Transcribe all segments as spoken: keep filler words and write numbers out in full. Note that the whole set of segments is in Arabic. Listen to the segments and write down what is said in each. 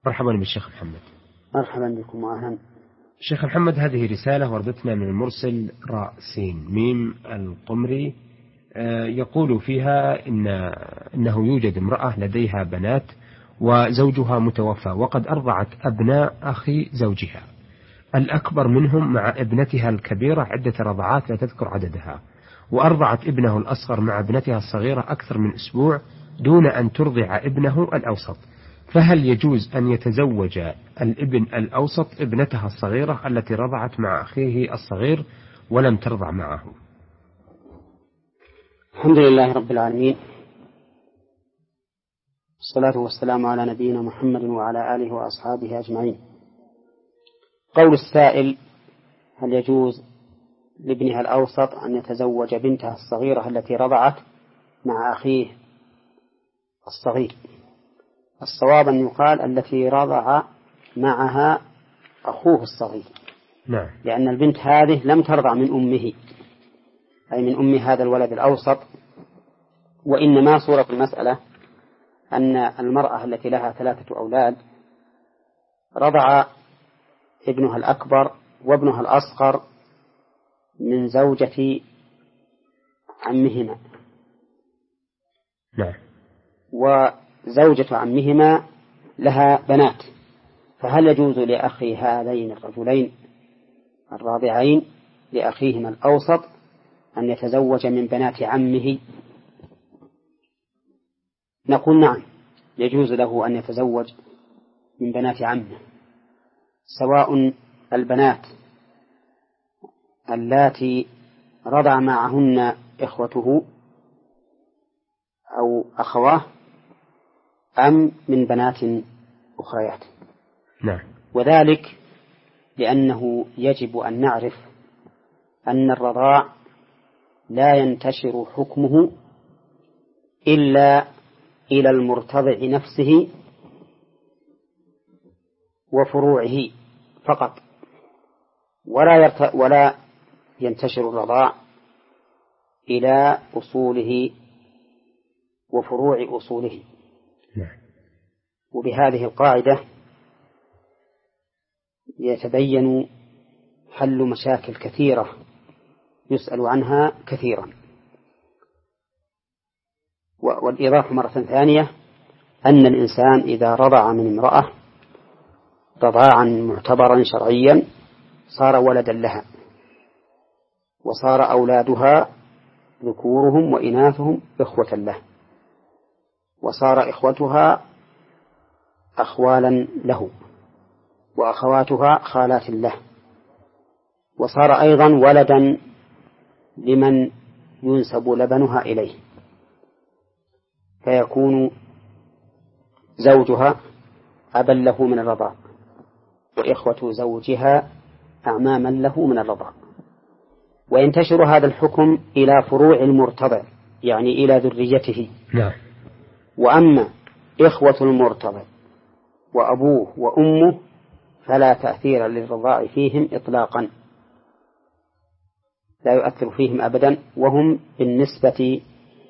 مرحبا بالشيخ محمد. مرحبا بكم وأهلا. شيخ محمد، هذه رسالة وردتنا من المرسل راء سين ميم القمري، يقول فيها إن إنه يوجد امرأة لديها بنات وزوجها متوفى، وقد أرضعت أبناء أخي زوجها الأكبر منهم مع ابنتها الكبيرة عدة رضعات لا تذكر عددها، وأرضعت ابنه الأصغر مع ابنتها الصغيرة أكثر من أسبوع دون أن ترضع ابنه الأوسط، فهل يجوز أن يتزوج الابن الأوسط ابنتها الصغيرة التي رضعت مع أخيه الصغير ولم ترضع معه؟ الحمد لله رب العالمين، والصلاة والسلام على نبينا محمد وعلى آله وأصحابه أجمعين. قول السائل: هل يجوز لابنها الأوسط أن يتزوج بنتها الصغيرة التي رضعت مع أخيه الصغير؟ الصواب أن يقال التي رضع معها أخوه الصغير، نعم. لأن البنت هذه لم ترضع من أمه، أي من أم هذا الولد الأوسط، وإنما صورة المسألة أن المرأة التي لها ثلاثة أولاد رضع ابنها الأكبر وابنها الأصغر من زوجة عمهما، نعم. وزوجة عمهما لها بنات، فهل يجوز لأخي هذين الرجلين الراضعين لأخيهما الأوسط أن يتزوج من بنات عمه؟ نقول نعم، يجوز له أن يتزوج من بنات عمه، سواء البنات اللاتي رضع معهن إخوته أو أخواه أم من بنات أخريات. نعم. وذلك لأنه يجب أن نعرف أن الرضاع لا ينتشر حكمه إلا إلى المرتضع نفسه وفروعه فقط، ولا يرت... ولا ينتشر الرضاع إلى أصوله وفروع أصوله. نعم. وبهذه القاعدة يتبين حل مشاكل كثيرة يسأل عنها كثيرا. والإيضاح مرة ثانية أن الإنسان إذا رضع من امرأة رضاعا معتبرا شرعيا صار ولدا لها، وصار أولادها ذكورهم وإناثهم إخوة له، وصار إخوتها أخوالا له، وأخواتها خالات له، وصار أيضا ولدا لمن ينسب لبنها إليه، فيكون زوجها أبا له من الرضاع، وإخوة زوجها أعماما له من الرضاع. وينتشر هذا الحكم إلى فروع المرتضع، يعني إلى ذريته. نعم. وأما إخوة المرتضع وأبوه وأمه فلا تأثير للرضاع فيهم إطلاقا، لا يؤثر فيهم أبدا، وهم بالنسبة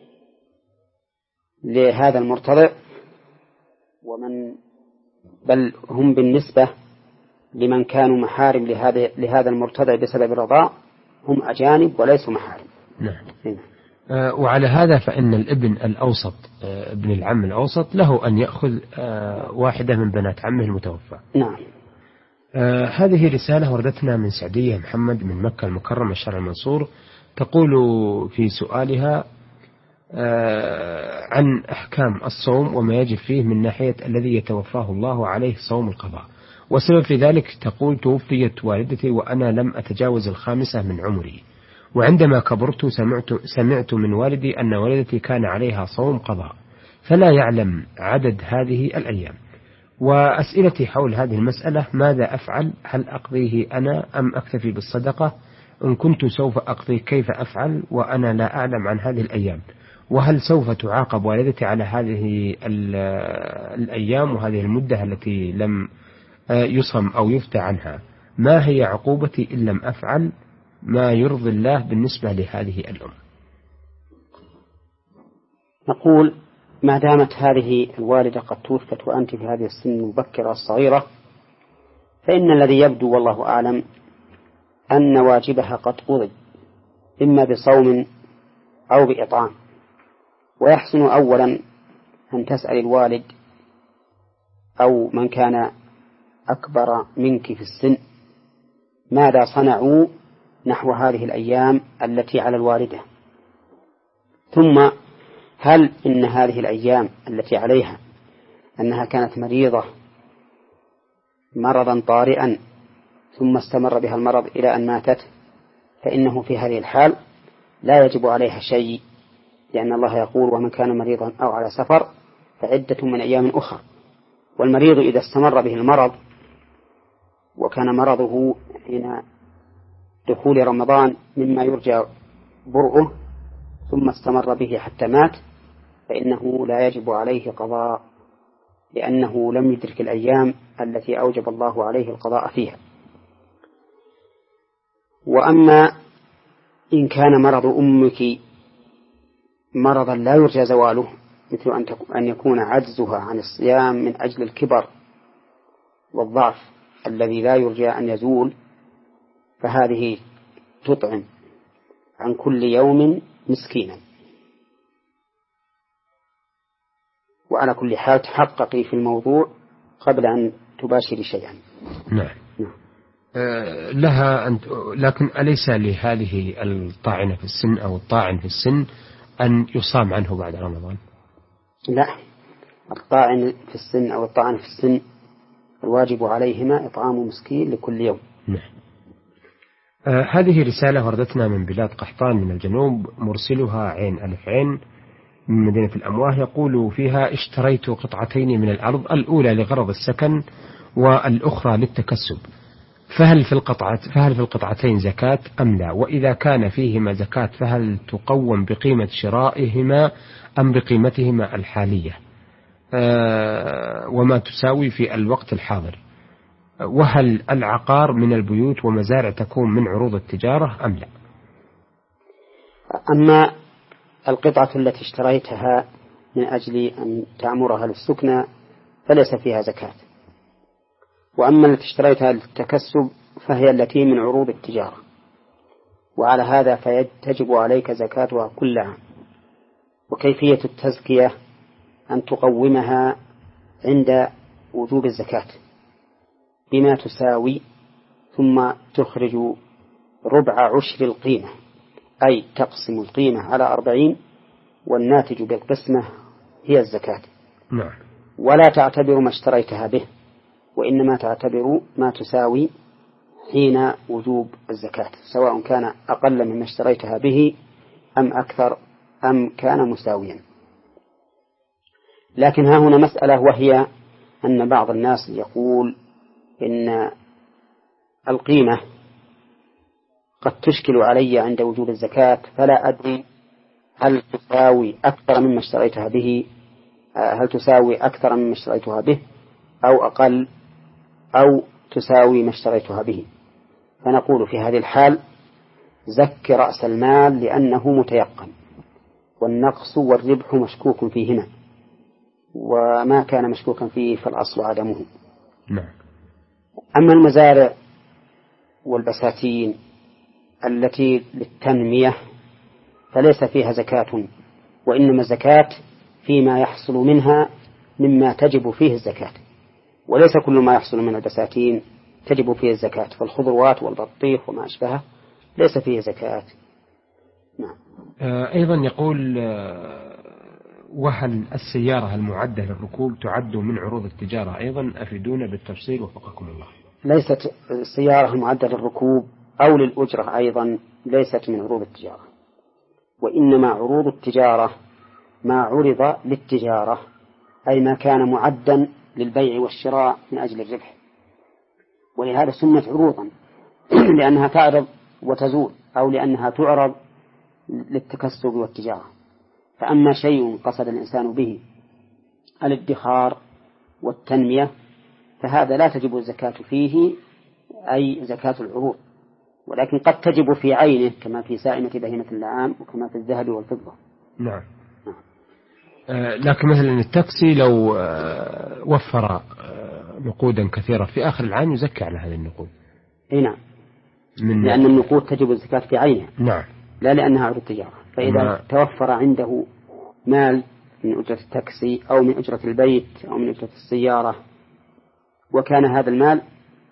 لهذا المرتضع ومن بل هم بالنسبة لمن كانوا محارم لهذا لهذا المرتضع بسبب الرضاع هم أجانب وليسوا محارم. نعم. آه وعلى هذا فإن الابن الأوسط آه ابن العم الأوسط له أن يأخذ آه واحدة من بنات عمه المتوفى. نعم. آه هذه رسالة وردتنا من سعدية محمد من مكة المكرمة الشارع المنصور، تقول في سؤالها آه عن أحكام الصوم وما يجب فيه من ناحية الذي يتوفاه الله عليه صوم القضاء، وسبب في ذلك تقول: توفيت والدتي وأنا لم أتجاوز الخامسة من عمري، وعندما كبرت سمعت, سمعت من والدي أن والدتي كان عليها صوم قضاء، فلا يعلم عدد هذه الأيام، وأسئلتي حول هذه المسألة: ماذا أفعل؟ هل أقضيه أنا أم أكتفي بالصدقة؟ إن كنت سوف أقضي كيف أفعل وأنا لا أعلم عن هذه الأيام؟ وهل سوف تعاقب والدتي على هذه الأيام وهذه المدة التي لم يصم أو يفتى عنها؟ ما هي عقوبتي إن لم أفعل ما يرضي الله بالنسبة لهذه الأم؟ نقول ما دامت هذه الوالدة قد توفت وأنت في هذه السن المبكرة الصغيرة، فإن الذي يبدو والله أعلم أن واجبها قد قضي، إما بصوم أو بإطعام. ويحسن أولا أن تسأل الوالد أو من كان أكبر منك في السن ماذا صنعوا نحو هذه الأيام التي على الوالدة، ثم هل إن هذه الأيام التي عليها أنها كانت مريضة مرضا طارئا ثم استمر بها المرض إلى أن ماتت، فإنه في هذه الحال لا يجب عليها شيء، لأن الله يقول ومن كان مريضا أو على سفر فعدة من أيام أخرى. والمريض إذا استمر به المرض وكان مرضه حين دخول رمضان مما يرجى برؤه ثم استمر به حتى مات، فإنه لا يجب عليه قضاء، لأنه لم يدرك الأيام التي أوجب الله عليه القضاء فيها. وأما إن كان مرض أمك مرضا لا يرجى زواله، مثل أن يكون عجزها عن الصيام من أجل الكبر والضعف الذي لا يرجى أن يزول، فهذه تطعم عن كل يوم مسكينا. وعلى كل حال تحققي في الموضوع قبل أن تباشري شيئا. نعم. نعم. أه لها أن، لكن أليس لهذه الطاعنة في السن أو الطاعن في السن أن يصام عنه بعد رمضان؟ لا، الطاعن في السن أو الطاعن في السن الواجب عليهما إطعام مسكين لكل يوم. نعم. أه هذه رسالة وردتنا من بلاد قحطان من الجنوب، مرسلها عين ألف عين من مدينة الأمواه، يقول فيها: اشتريت قطعتين من الأرض، الأولى لغرض السكن والأخرى للتكسب، فهل في القطعة فهل في القطعتين زكاة أم لا؟ وإذا كان فيهما زكاة فهل تقوم بقيمة شرائهما أم بقيمتهما الحالية؟ أه وما تساوي في الوقت الحاضر؟ وهل العقار من البيوت ومزارع تكون من عروض التجارة أم لا؟ أما القطعة التي اشتريتها من أجل أن تعمرها للسكنى فليس فيها زكاة، وأما التي اشتريتها للتكسب فهي التي من عروض التجارة، وعلى هذا فتجب عليك زكاتها كل عام. وكيفية التزكية أن تقومها عند وجوب الزكاة بما تساوي، ثم تخرج ربع عشر القيمة، أي تقسم القيمة على أربعين والناتج بالقسمة هي الزكاة. نعم. ولا تعتبر ما اشتريتها به، وإنما تعتبر ما تساوي حين وجوب الزكاة، سواء كان أقل مما اشتريتها به أم أكثر أم كان مساويا. لكن ها هنا مسألة، وهي أن بعض الناس يقول إن القيمة قد تشكل علي عند وجوب الزكاة، فلا أدري هل تساوي أكثر مما اشتريتها به هل تساوي أكثر مما اشتريتها به أو أقل أو تساوي ما اشتريتها به. فنقول في هذه الحال زك رأس المال لأنه متيقن، والنقص والربح مشكوك فيهما، وما كان مشكوكا فيه فالأصل عدمه. نعم. أما المزارع والبساتين التي للتنمية فليس فيها زكاة، وإنما الزكاة فيما يحصل منها مما تجب فيه الزكاة، وليس كل ما يحصل من البساتين تجب فيه الزكاة، فالخضروات والبطيخ وما أشبهه ليس فيه زكاة. نعم. أيضا يقول: وهل السيارة المعدة للركوب تعد من عروض التجارة أيضا؟ أفيدونا بالتفصيل وفقكم الله. ليست السيارة المعدة للركوب أو للأجرة أيضا ليست من عروض التجارة، وإنما عروض التجارة ما عرض للتجارة، أي ما كان معدا للبيع والشراء من أجل الربح، ولهذا سمت عروضا لأنها تعرض وتزول، أو لأنها تعرض للتكسب والتجارة. فأما شيء قصد الإنسان به الادخار والتنمية فهذا لا تجب الزكاة فيه، أي زكاة العروض، ولكن قد تجب في عينه كما في سائمة بهيمة اللعام وكما في الذهب والفضة. نعم. لكن مثلا التاكسي لو وفر نقودا كثيرة في آخر العام يزكي على هذه النقود. اي نعم، لأن النقود تجب الزكاة في عينها. نعم. لا لأنها عروض تجارة. فإذا ما... توفر عنده مال من أجرة التاكسي أو من أجرة البيت أو من أجرة السيارة، وكان هذا المال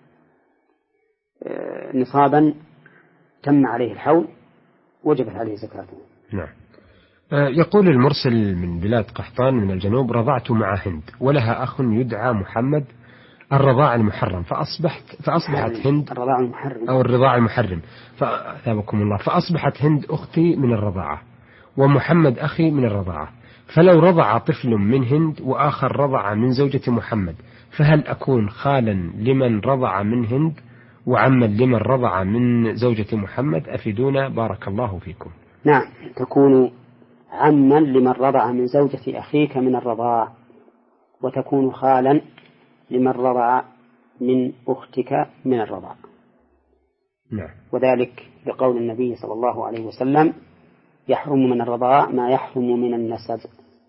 نصابا تم عليه الحول، وجبت عليه زكاته. نعم. يقول المرسل من بلاد قحطان من الجنوب: رضعت مع هند ولها أخ يدعى محمد الرضاع المحرم، فأصبحت فأصبحت هند الرضاع المحرم أو الرضاع المحرم فأثابكم الله فأصبحت هند أختي من الرضاعة ومحمد أخي من الرضاعة، فلو رضع طفل من هند وآخر رضع من زوجة محمد فهل أكون خالا لمن رضع من هند وعما لمن رضع من زوجة محمد؟ أفيدونا بارك الله فيكم. نعم، تكون عما لمن رضع من زوجة أخيك من الرضاع، وتكون خالا لمن رضع من أختك من الرضاع. نعم. وذلك بقول النبي صلى الله عليه وسلم: يحرم من الرضاع ما يحرم من النسب.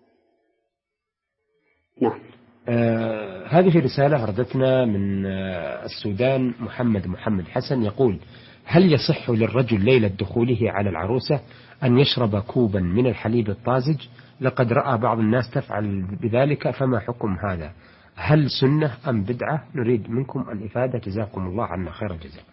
نعم. آه هذه رسالة وردتنا من آه السودان. محمد محمد حسن يقول: هل يصح للرجل ليلة دخوله على العروسة أن يشرب كوبا من الحليب الطازج؟ لقد رأى بعض الناس تفعل بذلك، فما حكم هذا؟ هل سنة أم بدعة؟ نريد منكم الإفادة، جزاكم الله عنا خير الجزاء.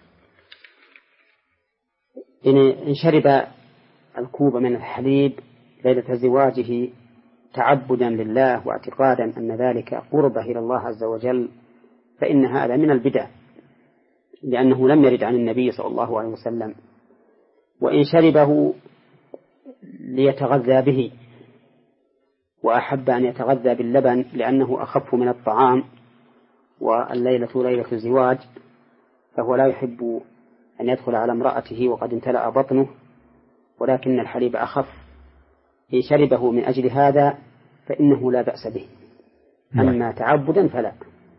إن شرب الكوب من الحليب ليلة زواجه تعبدا لله واعتقادا أن ذلك قربة إلى الله عز وجل، فإن هذا من البدع، لأنه لم يرد عن النبي صلى الله عليه وسلم. وإن شربه ليتغذى به وأحب أن يتغذى باللبن لأنه أخف من الطعام والليلة ليلة الزواج، فهو لا يحب أن يدخل على امرأته وقد امتلأ بطنه، ولكن الحليب أخف. إن شربه من أجل هذا فإنه لا بأس به، أما تعبدا فلا.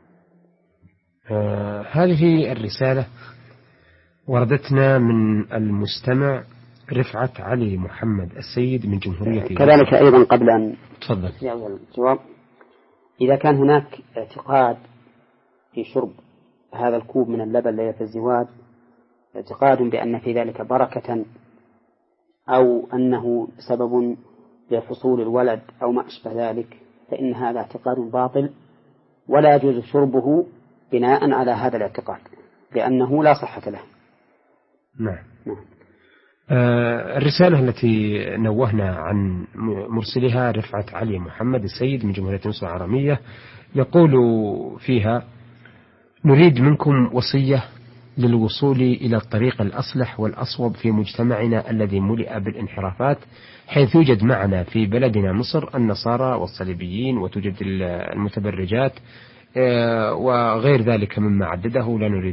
آه هذه الرسالة وردتنا من المستمع رفعة علي محمد السيد من جمهورية. كذلك أيضا قبل أن تفضل الجواب، إذا كان هناك اعتقاد في شرب هذا الكوب من اللبن ليلة الزواج، اعتقاد بأن في ذلك بركة أو أنه سبب لحصول الولد أو ما أشبه ذلك، فإن هذا اعتقاد باطل، ولا يجوز شربه بناء على هذا الاعتقاد، لأنه لا صحة له. نعم. نعم. آه الرسالة التي نوهنا عن مرسلها رفعة علي محمد السيد من جمهورية مصر العربية يقول فيها: نريد منكم وصية للوصول إلى الطريق الأصلح والأصوب في مجتمعنا الذي ملئ بالانحرافات، حيث يوجد معنا في بلدنا مصر النصارى والصليبيين، وتوجد المتبرجات وغير ذلك مما عدده، لا نريد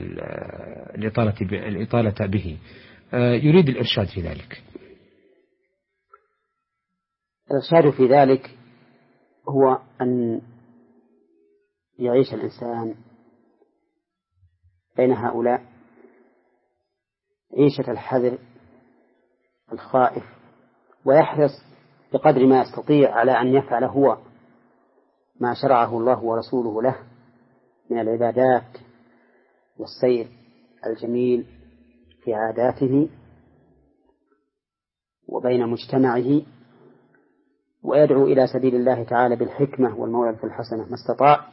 الإطالة به، يريد الإرشاد في ذلك. الإرشاد في ذلك هو أن يعيش الإنسان بين هؤلاء عيشة الحذر الخائف، ويحرص بقدر ما يستطيع على أن يفعل هو ما شرعه الله ورسوله له من العبادات والسير الجميل في عاداته وبين مجتمعه، ويدعو إلى سبيل الله تعالى بالحكمة والموعظة الحسنة ما استطاع.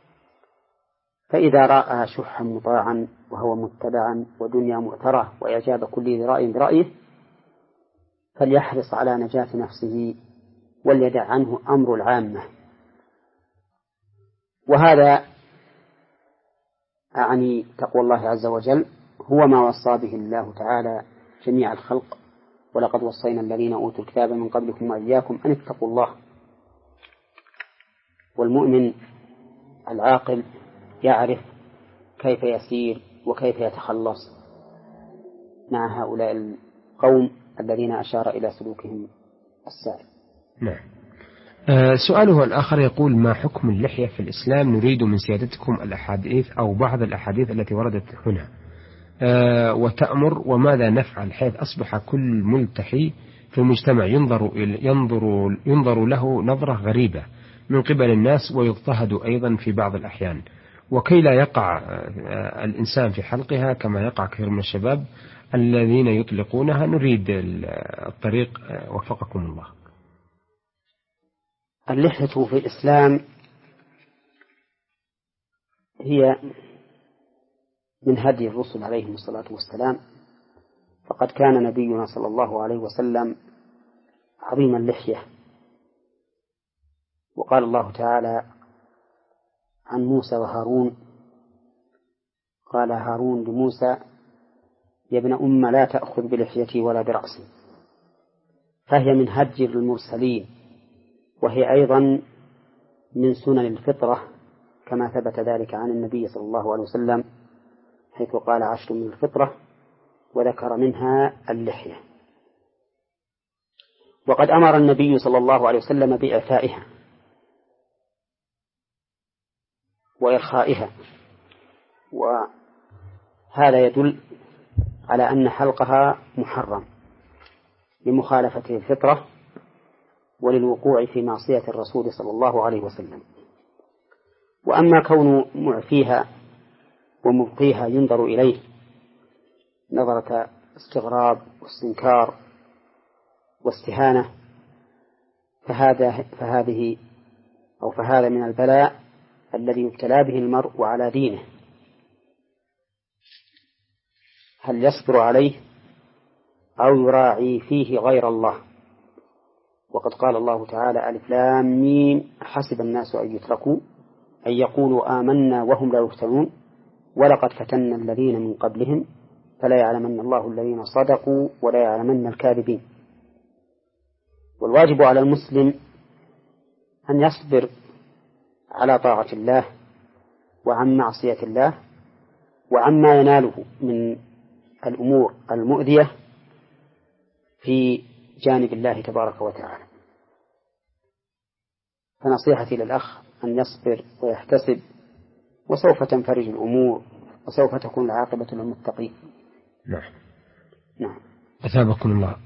فإذا رأى شحا مطاعا وهو متبعا ودنيا مؤثرة وإعجاب كل ذي رأي برأيه، فليحرص على نجاة نفسه وليدع عنه أمر العامة. وهذا أعني تقوى الله عز وجل، هو ما وصى به الله تعالى جميع الخلق: ولقد وصينا الذين أوتوا الكتاب من قبلكم وإياكم أن اتقوا الله. والمؤمن العاقل يعرف كيف يسير وكيف يتخلص مع هؤلاء القوم الذين أشار إلى سلوكهم السائر. نعم. آه سؤاله الآخر يقول: ما حكم اللحية في الإسلام؟ نريد من سيادتكم الأحاديث أو بعض الأحاديث التي وردت هنا آه وتأمر، وماذا نفعل حيث أصبح كل ملتحي في المجتمع ينظر ينظر ينظر له نظرة غريبة من قبل الناس، ويضطهد أيضا في بعض الأحيان، وكي لا يقع الإنسان في حلقها كما يقع كثير من الشباب الذين يطلقونها. نريد الطريق، وفقكم الله. اللحية في الإسلام هي من هدي الرسل عليهم الصلاة والسلام، فقد كان نبينا صلى الله عليه وسلم عظيم اللحية، وقال الله تعالى عن موسى وهارون، قال هارون لموسى: يا ابن أم لا تأخذ بلحيتي ولا برأسي. فهي من هدي المرسلين، وهي أيضا من سنن الفطرة كما ثبت ذلك عن النبي صلى الله عليه وسلم، حيث قال عشر من الفطرة وذكر منها اللحية. وقد أمر النبي صلى الله عليه وسلم بإعفائها وإرخائها، وهذا يدل على أن حلقها محرم لمخالفة الفطرة وللوقوع في معصية الرسول صلى الله عليه وسلم. وأما كون معفيها ومبقيها ينظر إليه نظرة استغراب واستنكار واستهانة، فهذا فهذه أو فهذا من البلاء الذي يبتلى به المرء على دينه، هل يصبر عليه أو يراعي فيه غير الله. وقد قال الله تعالى: ألف لام ميم حسب الناس أن يتركوا أن يقولوا آمنا وهم لا يفتنون ولقد فتنا الذين من قبلهم فلا يعلمن الله الذين صدقوا ولا يعلمن الكاذبين. والواجب على المسلم أن يصبر على طاعة الله وعن معصية الله وعما يناله من الأمور المؤذية في جانب الله تبارك وتعالى. فنصيحتي للأخ أن يصبر ويحتسب، وسوف تنفرج الأمور وسوف تكون العاقبة للمتقين. نعم. نعم. أثابكم الله.